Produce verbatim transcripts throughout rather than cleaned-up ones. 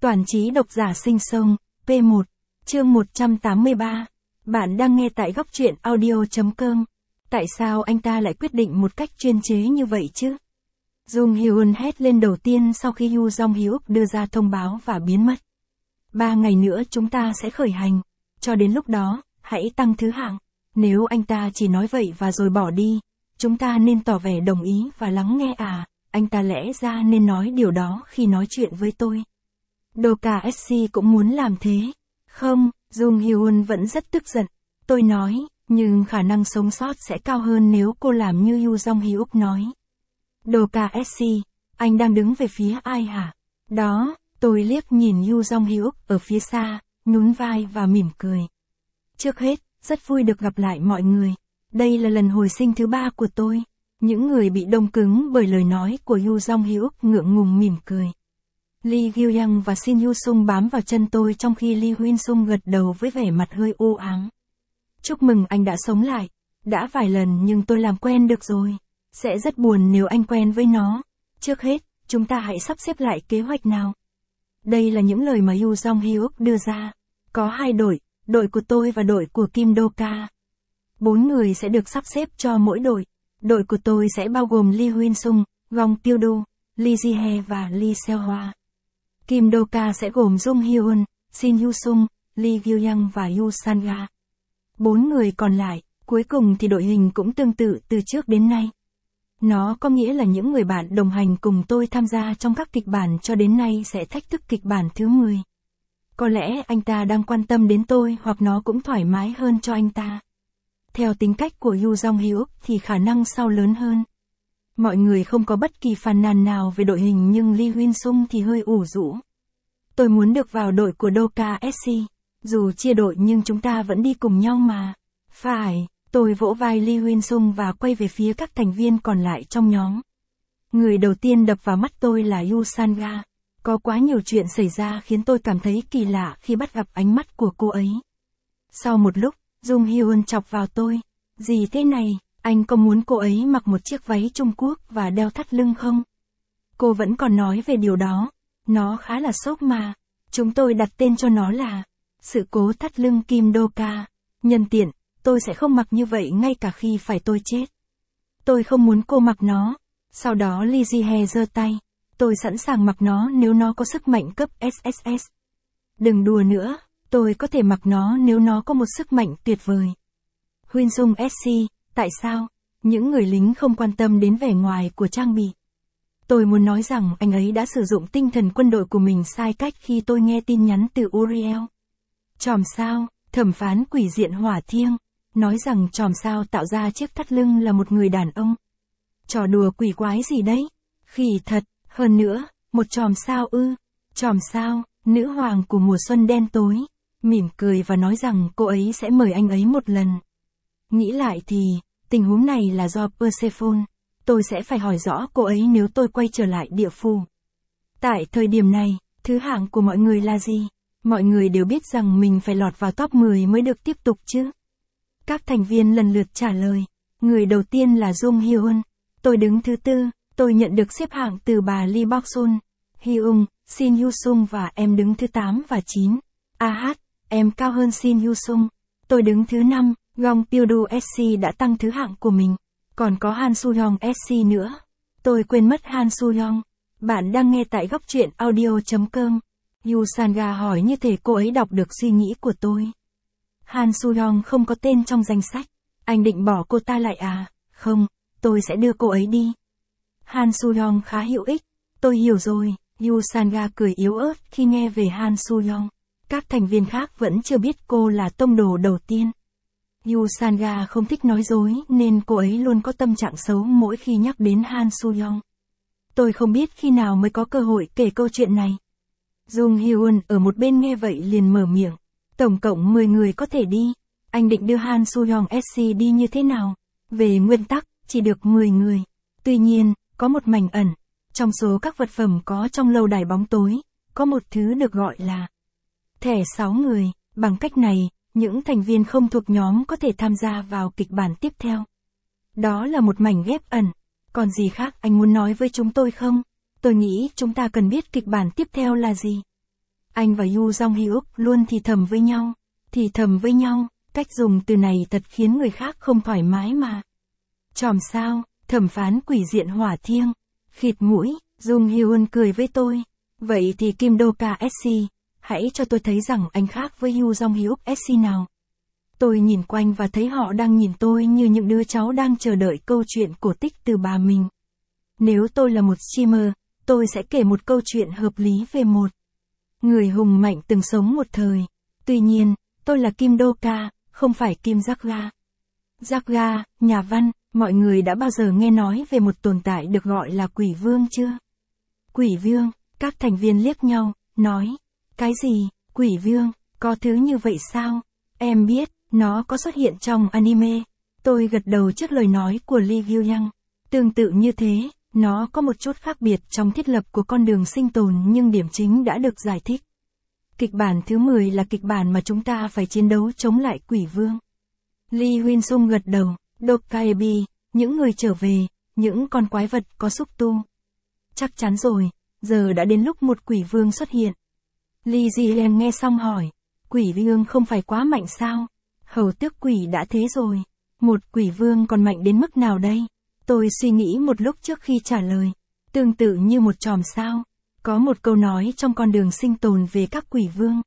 Toàn trí độc giả sinh sông, P một, chương một trăm tám mươi ba. Bạn đang nghe tại góc truyện audio.com. Tại sao anh ta lại quyết định một cách chuyên chế như vậy chứ? Jung Hyun hét lên đầu tiên sau khi Yoo Jong Hyuk đưa ra thông báo và biến mất. Ba ngày nữa chúng ta sẽ khởi hành. Cho đến lúc đó, hãy tăng thứ hạng. Nếu anh ta chỉ nói vậy và rồi bỏ đi, chúng ta nên tỏ vẻ đồng ý và lắng nghe à, anh ta lẽ ra nên nói điều đó khi nói chuyện với tôi. Doka ét xê cũng muốn làm thế. Không, Jung Hyun vẫn rất tức giận. Tôi nói, nhưng khả năng sống sót sẽ cao hơn nếu cô làm như Yoo Jong Hyuk nói. Doka ét xê, anh đang đứng về phía ai hả? Đó, tôi liếc nhìn Yoo Jong Hyuk ở phía xa, nhún vai và mỉm cười. Trước hết, rất vui được gặp lại mọi người. Đây là lần hồi sinh thứ ba của tôi. Những người bị đông cứng bởi lời nói của Yoo Jong Hyuk ngượng ngùng mỉm cười. Lee Gyu-young và Shin Yu-sung bám vào chân tôi trong khi Lee Huyên-sung gật đầu với vẻ mặt hơi u ám. Chúc mừng anh đã sống lại. Đã vài lần nhưng tôi làm quen được rồi. Sẽ rất buồn nếu anh quen với nó. Trước hết, chúng ta hãy sắp xếp lại kế hoạch nào. Đây là những lời mà Yoo Jong Hyuk đưa ra. Có hai đội, đội của tôi và đội của Kim Do-ka. Bốn người sẽ được sắp xếp cho mỗi đội. Đội của tôi sẽ bao gồm Lee Huyên-sung, Gong Pyo-do, Lee Ji-hye và Lee Seo-hwa. Kim Do-ka sẽ gồm Jung Hyun, Shin Yu-sung, Lee Gyu-young và Yoo San-ga. Bốn người còn lại, cuối cùng thì đội hình cũng tương tự từ trước đến nay. Nó có nghĩa là những người bạn đồng hành cùng tôi tham gia trong các kịch bản cho đến nay sẽ thách thức kịch bản thứ mười. Có lẽ anh ta đang quan tâm đến tôi hoặc nó cũng thoải mái hơn cho anh ta. Theo tính cách của Yoo Jong Hyuk thì khả năng sau lớn hơn. Mọi người không có bất kỳ phàn nàn nào về đội hình nhưng Lee Huyên-sung thì hơi ủ rũ. Tôi muốn được vào đội của Doka ét xê. Dù chia đội nhưng chúng ta vẫn đi cùng nhau mà. Phải, tôi vỗ vai Lee Huyên-sung và quay về phía các thành viên còn lại trong nhóm. Người đầu tiên đập vào mắt tôi là Yoo San-ga. Có quá nhiều chuyện xảy ra khiến tôi cảm thấy kỳ lạ khi bắt gặp ánh mắt của cô ấy. Sau một lúc, Jung Hyun chọc vào tôi. Gì thế này, anh có muốn cô ấy mặc một chiếc váy Trung Quốc và đeo thắt lưng không? Cô vẫn còn nói về điều đó. Nó khá là sốc mà. Chúng tôi đặt tên cho nó là sự cố thắt lưng Kim Do-ka. Nhân tiện, tôi sẽ không mặc như vậy ngay cả khi phải tôi chết. Tôi không muốn cô mặc nó. Sau đó Lee Ji-hye giơ tay. Tôi sẵn sàng mặc nó nếu nó có sức mạnh cấp ét ét ét. Đừng đùa nữa, tôi có thể mặc nó nếu nó có một sức mạnh tuyệt vời. Huyên-sung ét xê, tại sao? Những người lính không quan tâm đến vẻ ngoài của trang bị. Tôi muốn nói rằng anh ấy đã sử dụng tinh thần quân đội của mình sai cách khi tôi nghe tin nhắn từ Uriel. Chòm sao, thẩm phán quỷ diện hỏa thiêng, nói rằng chòm sao tạo ra chiếc thắt lưng là một người đàn ông. Trò đùa quỷ quái gì đấy? Khỉ thật, hơn nữa, một chòm sao ư, chòm sao, nữ hoàng của mùa xuân đen tối, mỉm cười và nói rằng cô ấy sẽ mời anh ấy một lần. Nghĩ lại thì, tình huống này là do Persephone. Tôi sẽ phải hỏi rõ cô ấy nếu tôi quay trở lại địa phủ. Tại thời điểm này, thứ hạng của mọi người là gì? Mọi người đều biết rằng mình phải lọt vào top mười mới được tiếp tục chứ. Các thành viên lần lượt trả lời. Người đầu tiên là Jung Hyun. Tôi đứng thứ tư, tôi nhận được xếp hạng từ bà Lee Bok-sun, Hyung, Shin Yu-sung và em đứng thứ tám và chín. A hát, em cao hơn Shin Yu-sung. Tôi đứng thứ năm, Gong Pyo-do ét xê đã tăng thứ hạng của mình. Còn có Han Soo-hyung ét xê nữa. Tôi quên mất Han Soo-hyung. Bạn đang nghe tại góc truyện audio.com. Yoo San-ga hỏi như thể cô ấy đọc được suy nghĩ của tôi. Han Soo-hyung không có tên trong danh sách. Anh định bỏ cô ta lại à? Không, tôi sẽ đưa cô ấy đi. Han Soo-hyung khá hữu ích. Tôi hiểu rồi. Yoo San-ga cười yếu ớt khi nghe về Han Soo-hyung. Các thành viên khác vẫn chưa biết cô là tông đồ đầu tiên. Yoo San-ga không thích nói dối nên cô ấy luôn có tâm trạng xấu mỗi khi nhắc đến Han Soo-hyung. Tôi không biết khi nào mới có cơ hội kể câu chuyện này. Jung Hyun ở một bên nghe vậy liền mở miệng. Tổng cộng mười người có thể đi. Anh định đưa Han Soo-hyung ét xê đi như thế nào? Về nguyên tắc, chỉ được mười người. Tuy nhiên, có một mảnh ẩn. Trong số các vật phẩm có trong lâu đài bóng tối, có một thứ được gọi là thẻ sáu người. Bằng cách này, những thành viên không thuộc nhóm có thể tham gia vào kịch bản tiếp theo. Đó là một mảnh ghép ẩn. Còn gì khác anh muốn nói với chúng tôi không? Tôi nghĩ chúng ta cần biết kịch bản tiếp theo là gì. Anh và Yoo Jong Hyuk luôn thì thầm với nhau. Thì thầm với nhau, cách dùng từ này thật khiến người khác không thoải mái mà. Chòm sao, thẩm phán quỷ diện hỏa thiêng. Khịt mũi, Jung Hyun cười với tôi. Vậy thì Kim Do-ka ét xê, hãy cho tôi thấy rằng anh khác với Yoo Jong Hyuk ét xê nào. Tôi nhìn quanh và thấy họ đang nhìn tôi như những đứa cháu đang chờ đợi câu chuyện cổ tích từ bà mình. Nếu tôi là một streamer, tôi sẽ kể một câu chuyện hợp lý về một người hùng mạnh từng sống một thời. Tuy nhiên, tôi là Kim Do-ka, không phải Kim Jack-ga. Jack-ga, nhà văn, mọi người đã bao giờ nghe nói về một tồn tại được gọi là quỷ vương chưa? Quỷ vương, các thành viên liếc nhau, nói. Cái gì, quỷ vương, có thứ như vậy sao? Em biết, nó có xuất hiện trong anime. Tôi gật đầu trước lời nói của Lee Gyu-young. Tương tự như thế, nó có một chút khác biệt trong thiết lập của con đường sinh tồn nhưng điểm chính đã được giải thích. Kịch bản thứ mười là kịch bản mà chúng ta phải chiến đấu chống lại quỷ vương. Lee Huynh-sung gật đầu. Dokkaebi, những người trở về, những con quái vật có xúc tu. Chắc chắn rồi, giờ đã đến lúc một quỷ vương xuất hiện. Lee Ji-len nghe xong hỏi, quỷ vương không phải quá mạnh sao? Hầu tước quỷ đã thế rồi. Một quỷ vương còn mạnh đến mức nào đây? Tôi suy nghĩ một lúc trước khi trả lời. Tương tự như một chòm sao. Có một câu nói trong con đường sinh tồn về các quỷ vương.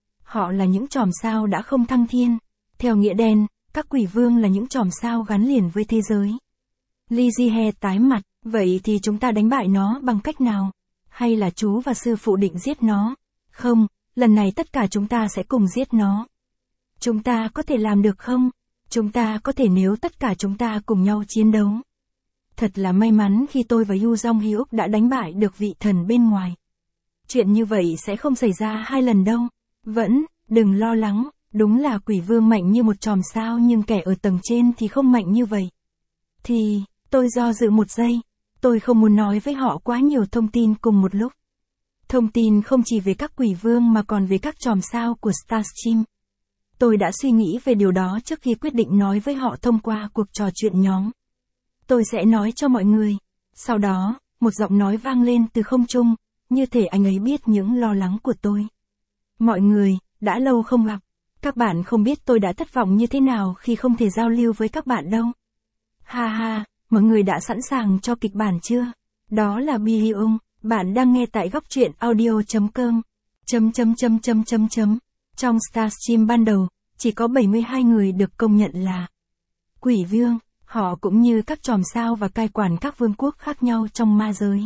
Họ là những chòm sao đã không thăng thiên. Theo nghĩa đen, các quỷ vương là những chòm sao gắn liền với thế giới. Lee Ji-he tái mặt, vậy thì chúng ta đánh bại nó bằng cách nào? Hay là chú và sư phụ định giết nó? Không, lần này tất cả chúng ta sẽ cùng giết nó. Chúng ta có thể làm được không? Chúng ta có thể nếu tất cả chúng ta cùng nhau chiến đấu. Thật là may mắn khi tôi và Yoo Jong Hyuk đã đánh bại được vị thần bên ngoài. Chuyện như vậy sẽ không xảy ra hai lần đâu. Vẫn, đừng lo lắng, đúng là quỷ vương mạnh như một chòm sao nhưng kẻ ở tầng trên thì không mạnh như vậy. Thì, tôi do dự một giây. Tôi không muốn nói với họ quá nhiều thông tin cùng một lúc. Thông tin không chỉ về các quỷ vương mà còn về các chòm sao của Starstream. Tôi đã suy nghĩ về điều đó trước khi quyết định nói với họ thông qua cuộc trò chuyện nhóm. Tôi sẽ nói cho mọi người. Sau đó, một giọng nói vang lên từ không trung, như thể anh ấy biết những lo lắng của tôi. Mọi người, đã lâu không gặp. Các bạn không biết tôi đã thất vọng như thế nào khi không thể giao lưu với các bạn đâu. Ha ha, mọi người đã sẵn sàng cho kịch bản chưa? Đó là Bi-hyung, bạn đang nghe tại góc truyện audio.com. Chấm chấm chấm chấm chấm chấm. Trong Starstream ban đầu, chỉ có bảy mươi hai người được công nhận là quỷ vương. Họ cũng như các chòm sao và cai quản các vương quốc khác nhau trong ma giới.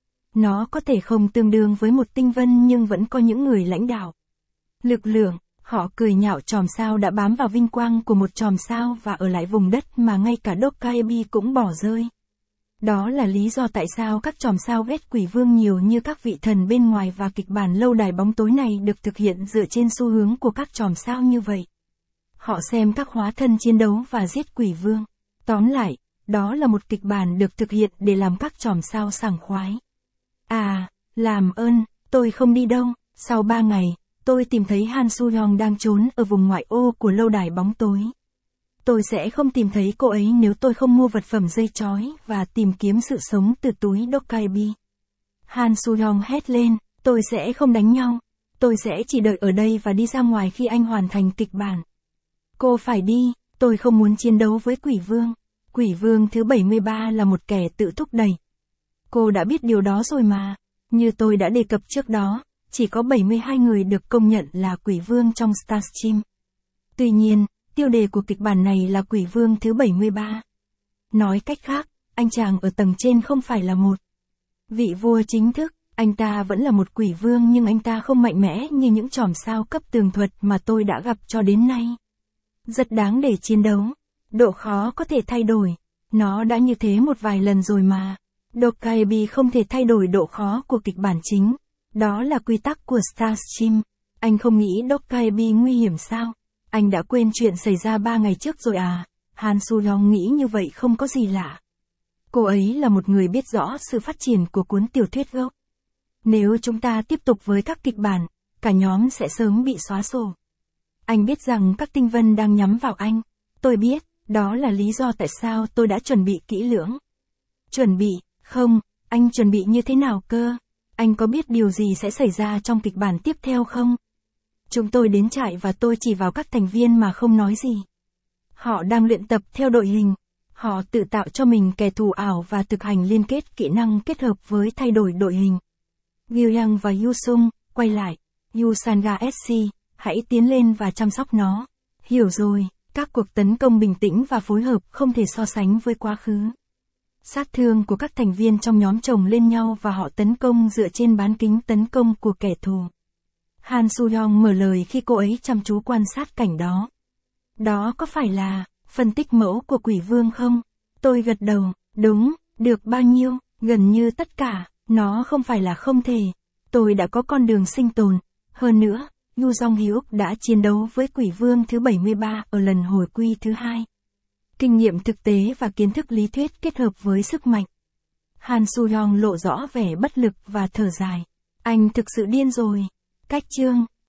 Nó có thể không tương đương với một tinh vân nhưng vẫn có những người lãnh đạo. Lực lượng, họ cười nhạo chòm sao đã bám vào vinh quang của một chòm sao và ở lại vùng đất mà ngay cả Dokkaebi cũng bỏ rơi. Đó là lý do tại sao các chòm sao ghét quỷ vương nhiều như các vị thần bên ngoài và kịch bản lâu đài bóng tối này được thực hiện dựa trên xu hướng của các chòm sao như vậy. Họ xem các hóa thân chiến đấu và giết quỷ vương. Tóm lại, đó là một kịch bản được thực hiện để làm các chòm sao sảng khoái. À, làm ơn, tôi không đi đâu. Sau ba ngày, tôi tìm thấy Han Soo-hyung đang trốn ở vùng ngoại ô của lâu đài bóng tối. Tôi sẽ không tìm thấy cô ấy nếu tôi không mua vật phẩm dây chói và tìm kiếm sự sống từ túi Dokkaebi. Han Soo-hyung hét lên, tôi sẽ không đánh nhau. Tôi sẽ chỉ đợi ở đây và đi ra ngoài khi anh hoàn thành kịch bản. Cô phải đi, tôi không muốn chiến đấu với quỷ vương. Quỷ vương thứ bảy mươi ba là một kẻ tự thúc đẩy. Cô đã biết điều đó rồi mà. Như tôi đã đề cập trước đó, chỉ có bảy mươi hai người được công nhận là quỷ vương trong Starstream. Tuy nhiên, tiêu đề của kịch bản này là quỷ vương thứ bảy mươi ba. Nói cách khác, anh chàng ở tầng trên không phải là một vị vua chính thức, anh ta vẫn là một quỷ vương nhưng anh ta không mạnh mẽ như những chòm sao cấp tường thuật mà tôi đã gặp cho đến nay. Rất đáng để chiến đấu. Độ khó có thể thay đổi. Nó đã như thế một vài lần rồi mà. Dokkaebi không thể thay đổi độ khó của kịch bản chính. Đó là quy tắc của Starstream. Anh không nghĩ Dokkaebi nguy hiểm sao? Anh đã quên chuyện xảy ra ba ngày trước rồi à? Han Soo-hyung nghĩ như vậy không có gì lạ. Cô ấy là một người biết rõ sự phát triển của cuốn tiểu thuyết gốc. Nếu chúng ta tiếp tục với các kịch bản, cả nhóm sẽ sớm bị xóa sổ. Anh biết rằng các tinh vân đang nhắm vào anh. Tôi biết, đó là lý do tại sao tôi đã chuẩn bị kỹ lưỡng. Chuẩn bị, không, anh chuẩn bị như thế nào cơ? Anh có biết điều gì sẽ xảy ra trong kịch bản tiếp theo không? Chúng tôi đến trại và tôi chỉ vào các thành viên mà không nói gì. Họ đang luyện tập theo đội hình. Họ tự tạo cho mình kẻ thù ảo và thực hành liên kết kỹ năng kết hợp với thay đổi đội hình. Gyeong và Yusung, quay lại. Yusanga ét xê, hãy tiến lên và chăm sóc nó. Hiểu rồi, các cuộc tấn công bình tĩnh và phối hợp không thể so sánh với quá khứ. Sát thương của các thành viên trong nhóm chồng lên nhau và họ tấn công dựa trên bán kính tấn công của kẻ thù. Han Soo-young mở lời khi cô ấy chăm chú quan sát cảnh đó. Đó có phải là phân tích mẫu của quỷ vương không? Tôi gật đầu, đúng, được bao nhiêu, gần như tất cả, nó không phải là không thể. Tôi đã có con đường sinh tồn. Hơn nữa, Yu Jong-hyuk đã chiến đấu với quỷ vương thứ bảy mươi ba ở lần hồi quy thứ hai. Kinh nghiệm thực tế và kiến thức lý thuyết kết hợp với sức mạnh. Han Soo-young lộ rõ vẻ bất lực và thở dài. Anh thực sự điên rồi. Cách chương